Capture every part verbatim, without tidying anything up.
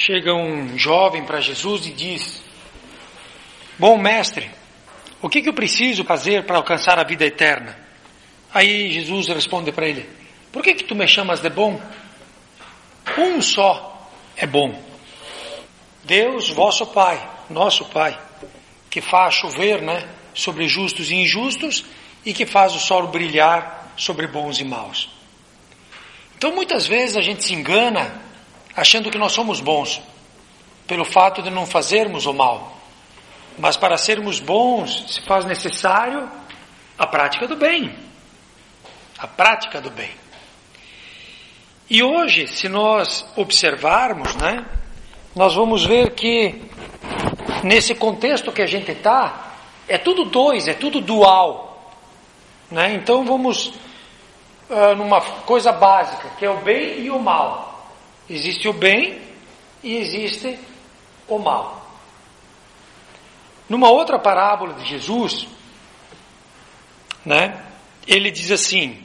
Chega um jovem para Jesus e diz: bom mestre, o que, que eu preciso fazer para alcançar a vida eterna? Aí Jesus responde para ele: por que, que tu me chamas de bom? Um só é bom. Deus, vosso Pai, nosso Pai, que faz chover, né, sobre justos e injustos e que faz o sol brilhar sobre bons e maus. Então muitas vezes a gente se engana achando que nós somos bons, pelo fato de não fazermos o mal. Mas para sermos bons, se faz necessário a prática do bem. A prática do bem. E hoje, se nós observarmos, né, nós vamos ver que, nesse contexto que a gente está, é tudo dois, é tudo dual. Né? Então vamos uh, numa coisa básica, que é o bem e o mal. Existe o bem e existe o mal. Numa outra parábola de Jesus, né, ele diz assim,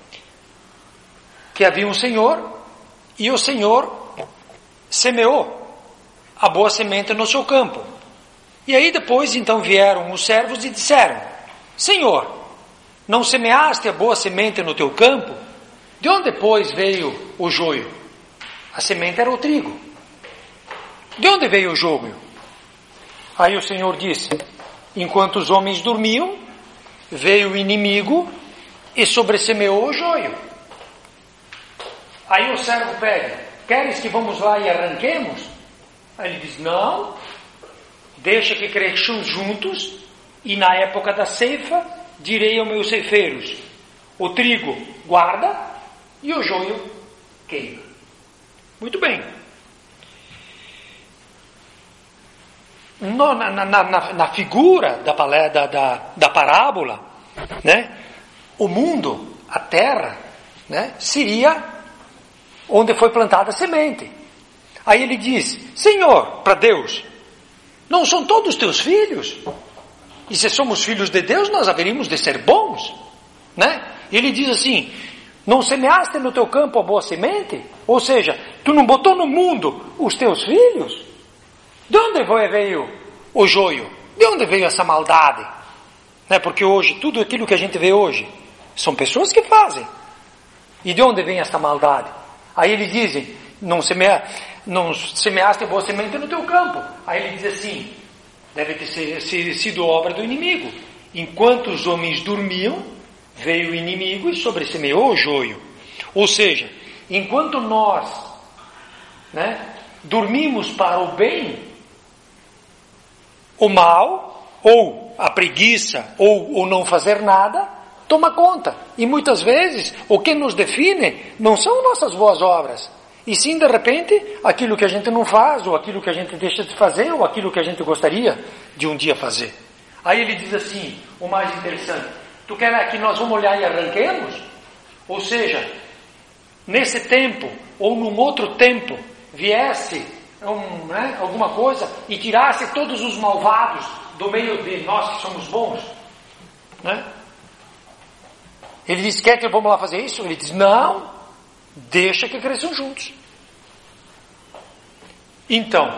que havia um senhor e o senhor semeou a boa semente no seu campo. E aí depois então vieram os servos e disseram: Senhor, não semeaste a boa semente no teu campo? De onde depois veio o joio? A semente era o trigo. De onde veio o joio? Aí o Senhor disse: enquanto os homens dormiam, veio o inimigo e sobressemeou o joio. Aí o servo pede: queres que vamos lá e arranquemos? Aí ele diz: não, deixa que cresçam juntos, e na época da ceifa direi aos meus ceifeiros: o trigo guarda e o joio queima. Muito bem. No, na, na, na, na figura da, da, da, da parábola, né, o mundo, a terra, né, seria onde foi plantada a semente. Aí ele diz: Senhor, para Deus, não são todos teus filhos? E se somos filhos de Deus, nós haveríamos de ser bons, né? E ele diz assim: não semeaste no teu campo a boa semente? Ou seja, tu não botou no mundo os teus filhos? De onde veio o joio? De onde veio essa maldade? Né? Porque hoje, tudo aquilo que a gente vê hoje, são pessoas que fazem. E de onde vem essa maldade? Aí eles dizem: não, semea, não semeaste a boa semente no teu campo. Aí ele diz assim: deve ter sido obra do inimigo. Enquanto os homens dormiam, veio o inimigo e sobressemeou o joio. Ou seja, enquanto nós, né, dormimos para o bem, o mal, ou a preguiça, ou o não fazer nada, toma conta. E muitas vezes, o que nos define não são nossas boas obras, e sim, de repente, aquilo que a gente não faz, ou aquilo que a gente deixa de fazer, ou aquilo que a gente gostaria de um dia fazer. Aí ele diz assim, o mais interessante: tu quer que nós vamos olhar e arranquemos? Ou seja, nesse tempo, ou num outro tempo, viesse um, né, alguma coisa e tirasse todos os malvados do meio de nós que somos bons, né? Ele diz: quer que vamos lá fazer isso? Ele diz: não, deixa que cresçam juntos. Então,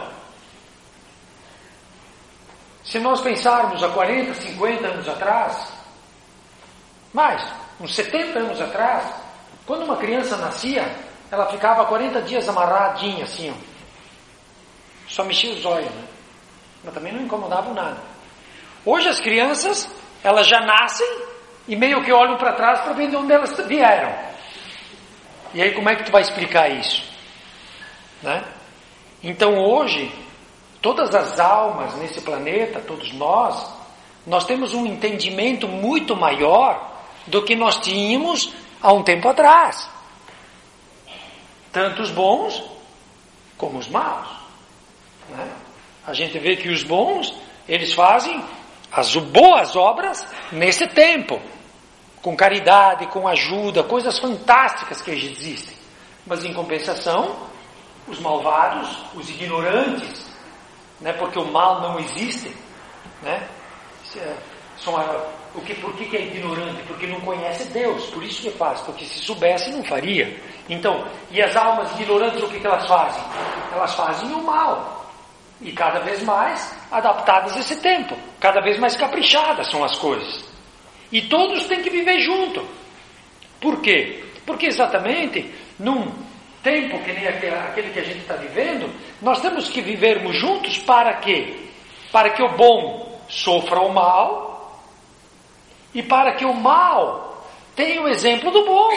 se nós pensarmos há quarenta, cinquenta anos atrás, mais, uns setenta anos atrás, quando uma criança nascia, ela ficava quarenta dias amarradinha assim, ó. Só mexia os olhos, né? Mas também não incomodava nada. Hoje as crianças, elas já nascem e meio que olham para trás para ver de onde elas vieram. E aí como é que tu vai explicar isso? Né? Então hoje, todas as almas nesse planeta, todos nós, nós temos um entendimento muito maior do que nós tínhamos há um tempo atrás. Tanto os bons como os maus. Né? A gente vê que os bons, eles fazem as boas obras nesse tempo, com caridade, com ajuda, coisas fantásticas que existem. Mas em compensação, os malvados, os ignorantes, né, porque o mal não existe, né, são O que, por que, que é ignorante? Porque não conhece Deus, por isso que faz, porque se soubesse não faria. Então, e as almas ignorantes, o que, que elas fazem? Elas fazem o mal, e cada vez mais adaptadas a esse tempo, cada vez mais caprichadas são as coisas, e todos têm que viver junto. Por quê? Porque exatamente num tempo que nem aquele que a gente está vivendo, nós temos que vivermos juntos para quê? Para que o bom sofra o mal, e para que o mal tenha o exemplo do bom.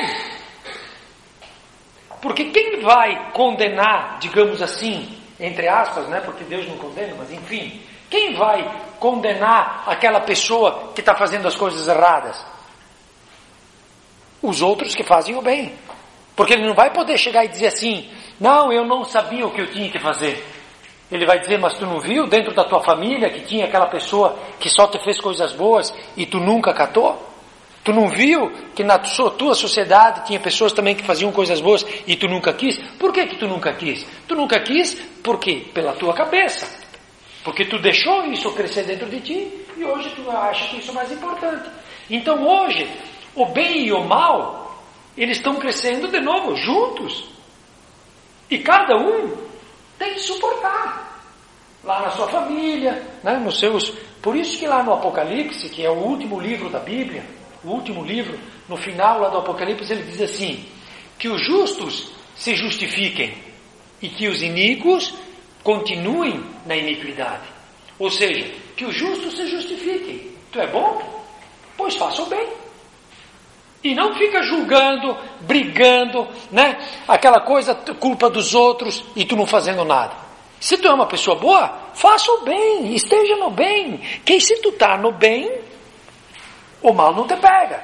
Porque quem vai condenar, digamos assim, entre aspas, né? Porque Deus não condena, mas enfim, quem vai condenar aquela pessoa que está fazendo as coisas erradas? Os outros que fazem o bem. Porque ele não vai poder chegar e dizer assim, não, eu não sabia o que eu tinha que fazer. Ele vai dizer, mas tu não viu dentro da tua família que tinha aquela pessoa que só te fez coisas boas e tu nunca catou? Tu não viu que na tua sociedade tinha pessoas também que faziam coisas boas e tu nunca quis? Por que que tu nunca quis? Tu nunca quis porque pela tua cabeça. Porque tu deixou isso crescer dentro de ti e hoje tu acha que isso é mais importante. Então hoje, o bem e o mal, eles estão crescendo de novo, juntos. E cada um tem que suportar. Lá na sua família, né, nos seus... Por isso que lá no Apocalipse, que é o último livro da Bíblia, o último livro, no final lá do Apocalipse, ele diz assim, que os justos se justifiquem e que os iníquos continuem na iniquidade. Ou seja, que os justos se justifiquem. Tu é bom? Pois faça o bem. E não fica julgando, brigando, né? Aquela coisa, culpa dos outros e tu não fazendo nada. Se tu é uma pessoa boa, faça o bem, esteja no bem. Que se tu está no bem, o mal não te pega.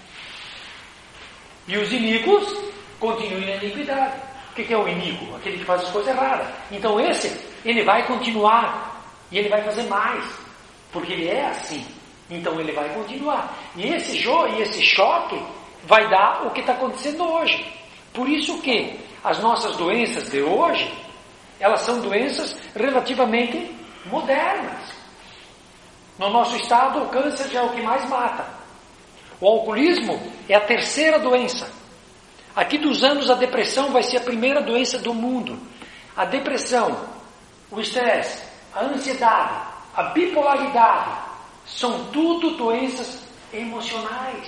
E os iníquos continuem na iniquidade. O que é o iníquo? Aquele que faz as coisas erradas. Então esse, ele vai continuar e ele vai fazer mais, porque ele é assim. Então ele vai continuar. E esse, jo- e esse choque vai dar o que está acontecendo hoje. Por isso que as nossas doenças de hoje, elas são doenças relativamente modernas. No nosso estado, o câncer já é o que mais mata. O alcoolismo é a terceira doença. Aqui dos anos, a depressão vai ser a primeira doença do mundo. A depressão, o estresse, a ansiedade, a bipolaridade, são tudo doenças emocionais.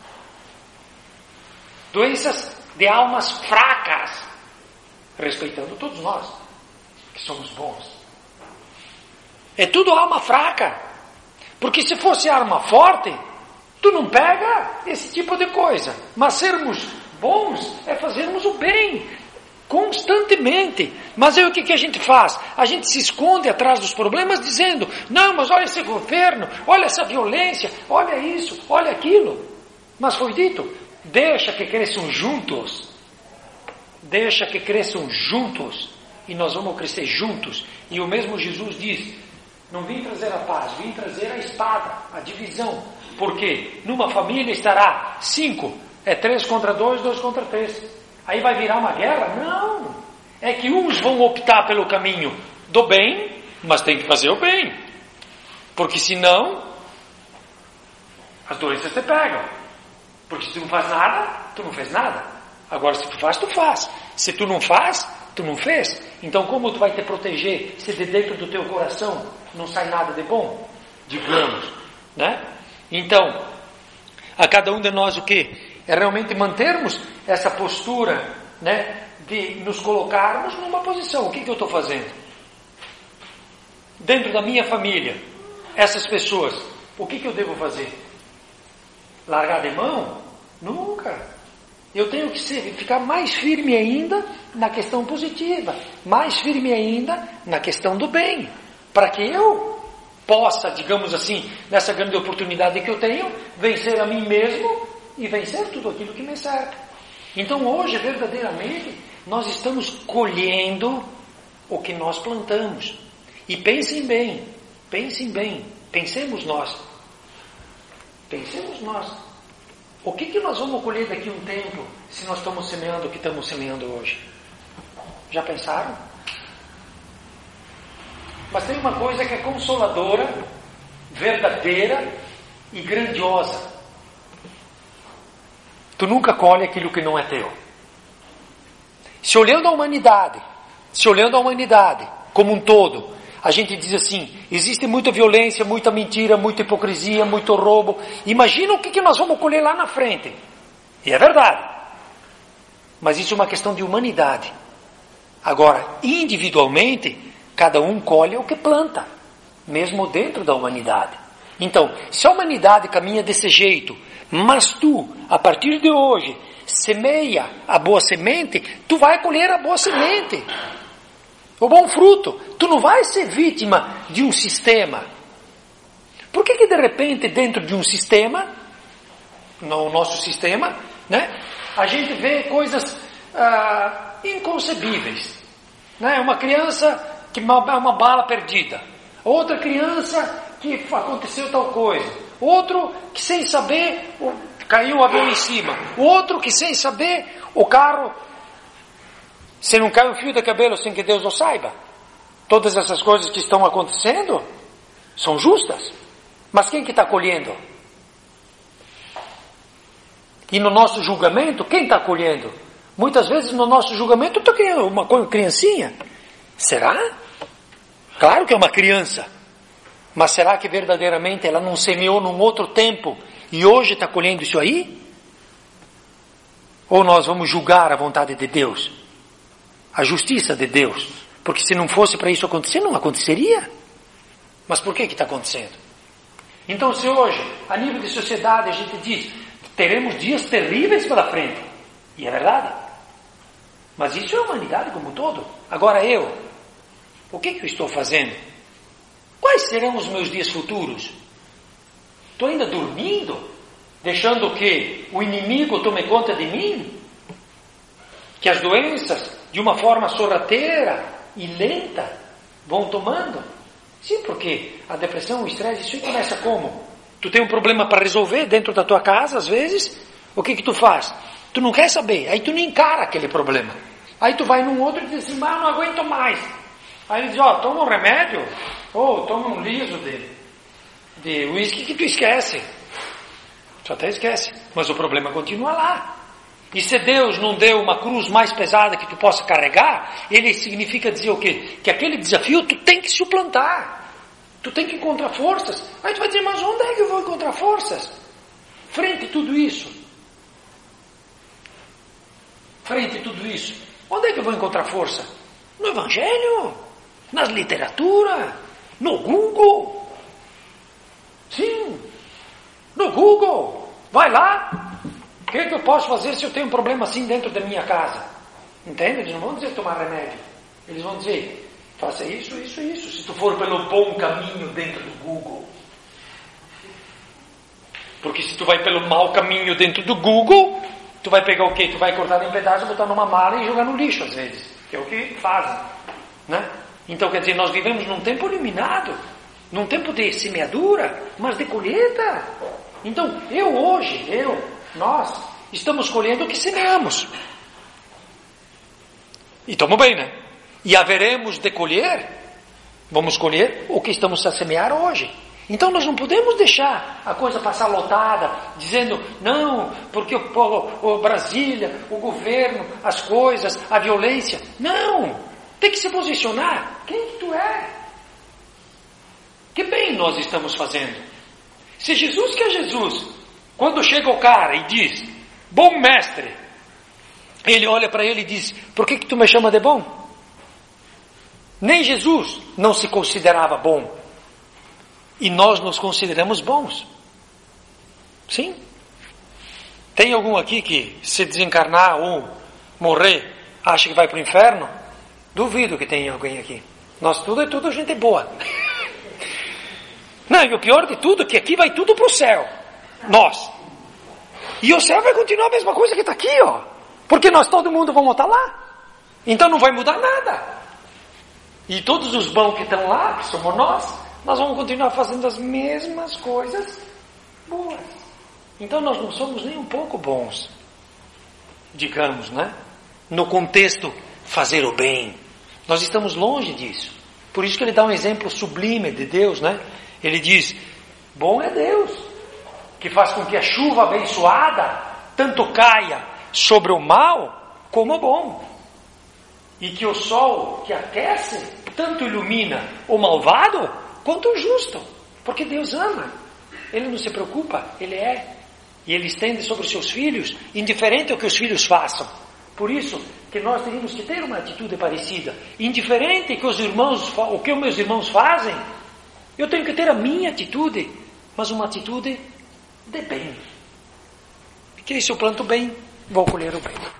Doenças de almas fracas, respeitando todos nós, que somos bons. É tudo alma fraca. Porque se fosse arma forte, tu não pega esse tipo de coisa. Mas sermos bons é fazermos o bem constantemente. Mas aí o que, que a gente faz? A gente se esconde atrás dos problemas dizendo, não, mas olha esse governo, olha essa violência, olha isso, olha aquilo. Mas foi dito, deixa que cresçam juntos. Deixa que cresçam juntos. E nós vamos crescer juntos. E o mesmo Jesus diz, não vim trazer a paz, vim trazer a espada, a divisão. Porque numa família estará cinco, é três contra dois, dois contra três. Aí vai virar uma guerra? Não. É que uns vão optar pelo caminho do bem, mas tem que fazer o bem. Porque senão, as doenças te pegam. Porque se tu não faz nada, tu não fez nada. Agora se tu faz, tu faz. Se tu não faz, tu não fez. Então como tu vai te proteger se de dentro do teu coração não sai nada de bom? Digamos, né? Então, a cada um de nós o quê? É realmente mantermos essa postura, né, de nos colocarmos numa posição. O que, que eu estou fazendo? Dentro da minha família, essas pessoas, o que, que eu devo fazer? Largar de mão? Nunca. Eu tenho que ser, ficar mais firme ainda na questão positiva, mais firme ainda na questão do bem, para que eu possa, digamos assim, nessa grande oportunidade que eu tenho, vencer a mim mesmo e vencer tudo aquilo que me cerca. Então hoje, verdadeiramente, nós estamos colhendo o que nós plantamos. E pensem bem, pensem bem, pensemos nós. Pensemos nós. O que, que nós vamos colher daqui a um tempo, se nós estamos semeando o que estamos semeando hoje? Já pensaram? Mas tem uma coisa que é consoladora, verdadeira, e grandiosa, tu nunca colhe aquilo que não é teu. Se olhando a humanidade, se olhando a humanidade como um todo, a gente diz assim, existe muita violência, muita mentira, muita hipocrisia, muito roubo. Imagina o que, que nós vamos colher lá na frente. E é verdade. Mas isso é uma questão de humanidade. Agora, individualmente, cada um colhe o que planta, mesmo dentro da humanidade. Então, se a humanidade caminha desse jeito, mas tu, a partir de hoje, semeia a boa semente, tu vai colher a boa semente, o bom fruto. Tu não vai ser vítima de um sistema. Por que que de repente dentro de um sistema, no nosso sistema, né, a gente vê coisas ah, inconcebíveis, né? Uma criança que é uma bala perdida, outra criança que aconteceu tal coisa, outro que sem saber caiu um avião em cima, outro que sem saber o carro, se não cai um fio de cabelo sem que Deus o saiba. Todas essas coisas que estão acontecendo são justas, mas quem que está colhendo? E no nosso julgamento, quem está colhendo? Muitas vezes no nosso julgamento está criando uma criancinha. Será? Claro que é uma criança, mas será que verdadeiramente ela não semeou num outro tempo e hoje está colhendo isso aí? Ou nós vamos julgar a vontade de Deus, a justiça de Deus? Porque se não fosse para isso acontecer, não aconteceria. Mas por que que está acontecendo? Então, se hoje, a nível de sociedade, a gente diz, teremos dias terríveis pela frente, e é verdade, mas isso é a humanidade como um todo. Agora eu, o que que eu estou fazendo? Quais serão os meus dias futuros? Estou ainda dormindo? Deixando que o inimigo tome conta de mim? Que as doenças, de uma forma sorrateira e lenta, vão tomando? Sim, porque a depressão, o estresse, isso aí começa como? Tu tem um problema para resolver dentro da tua casa, às vezes, o que que tu faz? Tu não quer saber, aí tu não encara aquele problema. Aí tu vai num outro e diz assim, mas eu não aguento mais. Aí ele diz, ó, oh, toma um remédio, ou oh, toma um liso de, de uísque que tu esquece. Tu até esquece, mas o problema continua lá. E se Deus não deu uma cruz mais pesada que tu possa carregar, ele significa dizer o quê? Que aquele desafio tu tem que suplantar. Tu tem que encontrar forças. Aí tu vai dizer, mas onde é que eu vou encontrar forças? Frente a tudo isso. Frente a tudo isso. Onde é que eu vou encontrar força? No Evangelho? Nas literaturas? No Google? Sim. No Google. Vai lá. O que é que eu posso fazer se eu tenho um problema assim dentro da minha casa? Entende? Eles não vão dizer tomar remédio. Eles vão dizer, faça isso, isso, isso. Se tu for pelo bom caminho dentro do Google. Porque se tu vai pelo mau caminho dentro do Google, tu vai pegar o quê? Tu vai cortar em pedaços, botar numa mala e jogar no lixo às vezes. Que é o que fazem. Né? Então quer dizer, nós vivemos num tempo eliminado. Num tempo de semeadura, mas de colheita. Então, eu hoje, eu, nós, estamos colhendo o que semeamos. E estamos bem, né? E haveremos de colher, vamos colher o que estamos a semear hoje. Então nós não podemos deixar a coisa passar lotada, dizendo, não, porque o, o, o Brasília, o governo, as coisas, a violência. Não! Tem que se posicionar. Quem que tu é? Que bem nós estamos fazendo? Se Jesus que é Jesus, quando chega o cara e diz, bom mestre, ele olha para ele e diz, por que que tu me chama de bom? Nem Jesus não se considerava bom. E nós nos consideramos bons. Sim. Tem algum aqui que se desencarnar ou morrer, acha que vai para o inferno? Duvido que tenha alguém aqui. Nós tudo é tudo gente boa. Não, e o pior de tudo é que aqui vai tudo para o céu. Nós. E o céu vai continuar a mesma coisa que está aqui, ó. Porque nós todo mundo vamos estar lá. Então não vai mudar nada. E todos os bons que estão lá, que somos nós, nós vamos continuar fazendo as mesmas coisas boas. Então nós não somos nem um pouco bons. Digamos, né? No contexto, fazer o bem. Nós estamos longe disso. Por isso que ele dá um exemplo sublime de Deus, né? Ele diz, bom é Deus. que faz com que a chuva abençoada tanto caia sobre o mal como o bom. E que o sol que aquece tanto ilumina o malvado quanto o justo. Porque Deus ama. Ele não se preocupa, Ele é. E Ele estende sobre os seus filhos, indiferente ao que os filhos façam. Por isso que nós temos que ter uma atitude parecida. Indiferente que os irmãos, o que os meus irmãos fazem, eu tenho que ter a minha atitude, mas uma atitude de bem. Porque se eu planto bem, vou colher o bem.